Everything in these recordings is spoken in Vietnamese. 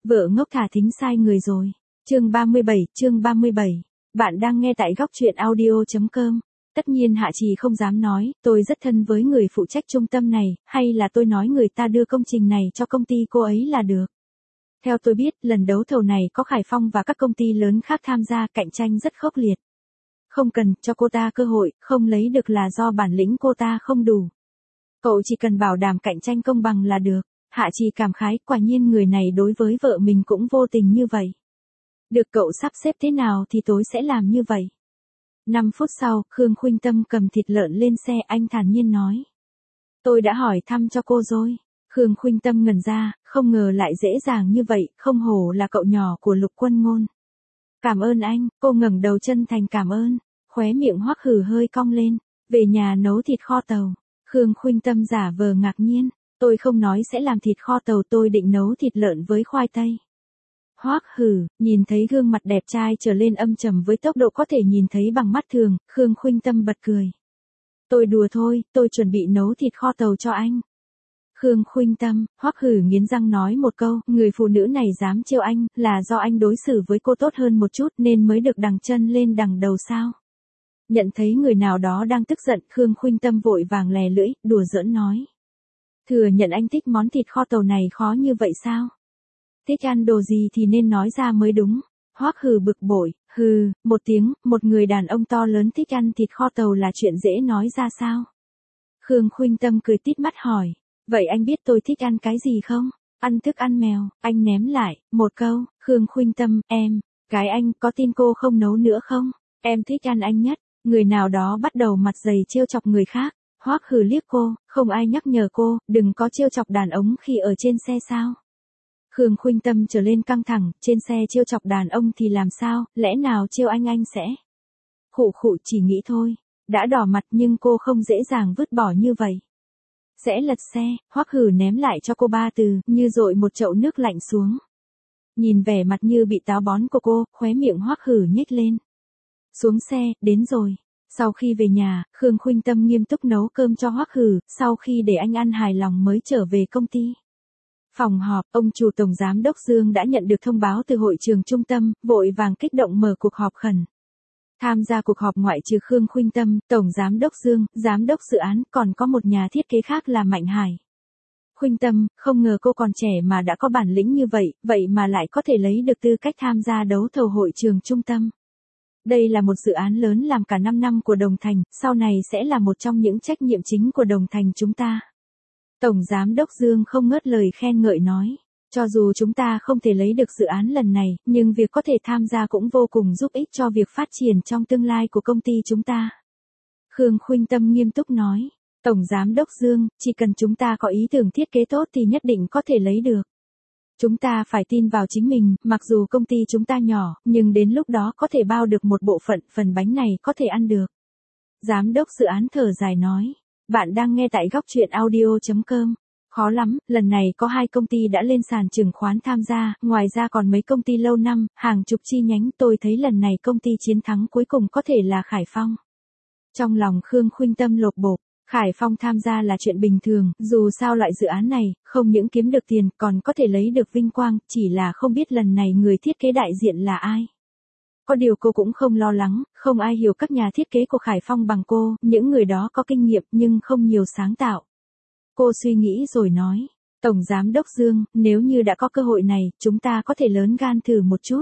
Vợ ngốc thả thính sai người rồi. Chương 37. Bạn đang nghe tại góc truyện audio.com. Tất nhiên Hạ Trì không dám nói, tôi rất thân với người phụ trách trung tâm này, hay là tôi nói người ta đưa công trình này cho công ty cô ấy là được. Theo tôi biết, lần đấu thầu này có Khải Phong và các công ty lớn khác tham gia, cạnh tranh rất khốc liệt. Không cần cho cô ta cơ hội, không lấy được là do bản lĩnh cô ta không đủ. Cậu chỉ cần bảo đảm cạnh tranh công bằng là được. Hạ Trì cảm khái, quả nhiên người này đối với vợ mình cũng vô tình như vậy. Được cậu sắp xếp thế nào thì tôi sẽ làm như vậy. 5 phút sau, Khương Khuynh Tâm cầm thịt lợn lên xe, anh thản nhiên nói. Tôi đã hỏi thăm cho cô rồi. Khương Khuynh Tâm ngẩn ra, không ngờ lại dễ dàng như vậy, không hổ là cậu nhỏ của Lục Quân Ngôn. Cảm ơn anh, cô ngẩng đầu chân thành cảm ơn, khóe miệng Hoắc Hử hơi cong lên, về nhà nấu thịt kho tàu. Khương Khuynh Tâm giả vờ ngạc nhiên, tôi không nói sẽ làm thịt kho tàu, tôi định nấu thịt lợn với khoai tây. Hoắc Hử, nhìn thấy gương mặt đẹp trai trở lên âm trầm với tốc độ có thể nhìn thấy bằng mắt thường, Khương Khuynh Tâm bật cười. Tôi đùa thôi, tôi chuẩn bị nấu thịt kho tàu cho anh. Khương Khuynh Tâm, Hoắc Hử nghiến răng nói một câu, người phụ nữ này dám trêu anh, là do anh đối xử với cô tốt hơn một chút nên mới được đằng chân lên đằng đầu sao? Nhận thấy người nào đó đang tức giận, Khương Khuynh Tâm vội vàng lè lưỡi, đùa giỡn nói. Thừa nhận anh thích món thịt kho tàu này khó như vậy sao? Thích ăn đồ gì thì nên nói ra mới đúng. Hoắc Hử bực bội, hừ, một tiếng, một người đàn ông to lớn thích ăn thịt kho tàu là chuyện dễ nói ra sao? Khương Khuynh Tâm cười tít mắt hỏi, vậy anh biết tôi thích ăn cái gì không? Ăn thức ăn mèo, anh ném lại, một câu, Khương Khuynh Tâm, em, cái anh, có tin cô không nấu nữa không? Em thích ăn anh nhất, người nào đó bắt đầu mặt dày trêu chọc người khác. Hoắc Hử liếc cô, không ai nhắc nhở cô, đừng có trêu chọc đàn ông khi ở trên xe sao? Khương Khuynh Tâm trở lên căng thẳng, trên xe trêu chọc đàn ông thì làm sao, lẽ nào trêu anh sẽ? Khụ khụ, chỉ nghĩ thôi, đã đỏ mặt nhưng cô không dễ dàng vứt bỏ như vậy. Sẽ lật xe, Hoắc Hử ném lại cho cô 3 từ, như dội một chậu nước lạnh xuống. Nhìn vẻ mặt như bị táo bón của cô, khóe miệng Hoắc Hử nhếch lên. Xuống xe, đến rồi. Sau khi về nhà, Khương Khuynh Tâm nghiêm túc nấu cơm cho Hoắc Hử, sau khi để anh ăn hài lòng mới trở về công ty. Phòng họp, ông chủ tổng giám đốc Dương đã nhận được thông báo từ hội trường trung tâm, vội vàng kích động mở cuộc họp khẩn. Tham gia cuộc họp ngoại trừ Khương Khuynh Tâm, tổng giám đốc Dương, giám đốc dự án, còn có một nhà thiết kế khác là Mạnh Hải. Khuynh Tâm, không ngờ cô còn trẻ mà đã có bản lĩnh như vậy, vậy mà lại có thể lấy được tư cách tham gia đấu thầu hội trường trung tâm. Đây là một dự án lớn làm cả 5 năm của Đồng Thành, sau này sẽ là một trong những trách nhiệm chính của Đồng Thành chúng ta. Tổng giám đốc Dương không ngớt lời khen ngợi nói, cho dù chúng ta không thể lấy được dự án lần này, nhưng việc có thể tham gia cũng vô cùng giúp ích cho việc phát triển trong tương lai của công ty chúng ta. Khương Khuynh Tâm nghiêm túc nói, Tổng giám đốc Dương, chỉ cần chúng ta có ý tưởng thiết kế tốt thì nhất định có thể lấy được. Chúng ta phải tin vào chính mình, mặc dù công ty chúng ta nhỏ, nhưng đến lúc đó có thể bao được một bộ phận, phần bánh này có thể ăn được. Giám đốc dự án thở dài nói, bạn đang nghe tại góc truyện audio.com. Khó lắm, lần này có 2 công ty đã lên sàn chứng khoán tham gia, ngoài ra còn mấy công ty lâu năm, hàng chục chi nhánh, tôi thấy lần này công ty chiến thắng cuối cùng có thể là Khải Phong. Trong lòng Khương Khuynh Tâm lột bột, Khải Phong tham gia là chuyện bình thường, dù sao loại dự án này, không những kiếm được tiền, còn có thể lấy được vinh quang, chỉ là không biết lần này người thiết kế đại diện là ai. Có điều cô cũng không lo lắng, không ai hiểu các nhà thiết kế của Khải Phong bằng cô, những người đó có kinh nghiệm nhưng không nhiều sáng tạo. Cô suy nghĩ rồi nói, Tổng giám đốc Dương, nếu như đã có cơ hội này, chúng ta có thể lớn gan thử một chút.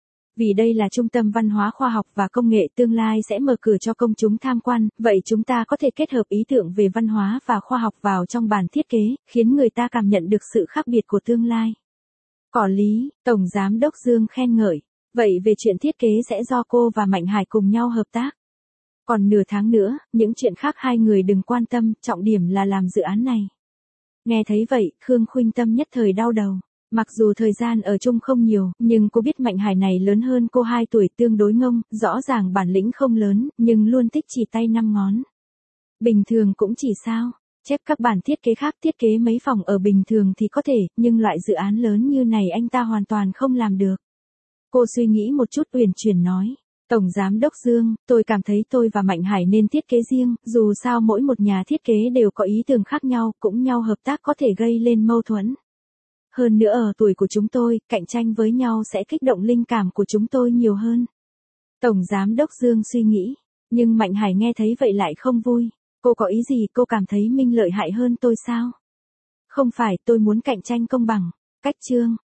Vì đây là trung tâm văn hóa khoa học và công nghệ tương lai sẽ mở cửa cho công chúng tham quan, vậy chúng ta có thể kết hợp ý tưởng về văn hóa và khoa học vào trong bản thiết kế, khiến người ta cảm nhận được sự khác biệt của tương lai. Có lý, Tổng giám đốc Dương khen ngợi. Vậy về chuyện thiết kế sẽ do cô và Mạnh Hải cùng nhau hợp tác. Còn nửa tháng nữa, những chuyện khác hai người đừng quan tâm, trọng điểm là làm dự án này. Nghe thấy vậy, Khương Khuynh Tâm nhất thời đau đầu. Mặc dù thời gian ở chung không nhiều, nhưng cô biết Mạnh Hải này lớn hơn cô 2 tuổi, tương đối ngông, rõ ràng bản lĩnh không lớn, nhưng luôn thích chỉ tay 5 ngón. Bình thường cũng chỉ sao, chép các bản thiết kế khác, thiết kế mấy phòng ở bình thường thì có thể, nhưng loại dự án lớn như này anh ta hoàn toàn không làm được. Cô suy nghĩ một chút uyển chuyển nói, Tổng giám đốc Dương, tôi cảm thấy tôi và Mạnh Hải nên thiết kế riêng, dù sao mỗi một nhà thiết kế đều có ý tưởng khác nhau, cũng nhau hợp tác có thể gây lên mâu thuẫn. Hơn nữa ở tuổi của chúng tôi, cạnh tranh với nhau sẽ kích động linh cảm của chúng tôi nhiều hơn. Tổng Giám đốc Dương suy nghĩ, nhưng Mạnh Hải nghe thấy vậy lại không vui. Cô có ý gì, cô cảm thấy Minh lợi hại hơn tôi sao? Không phải, tôi muốn cạnh tranh công bằng. Cách Trương,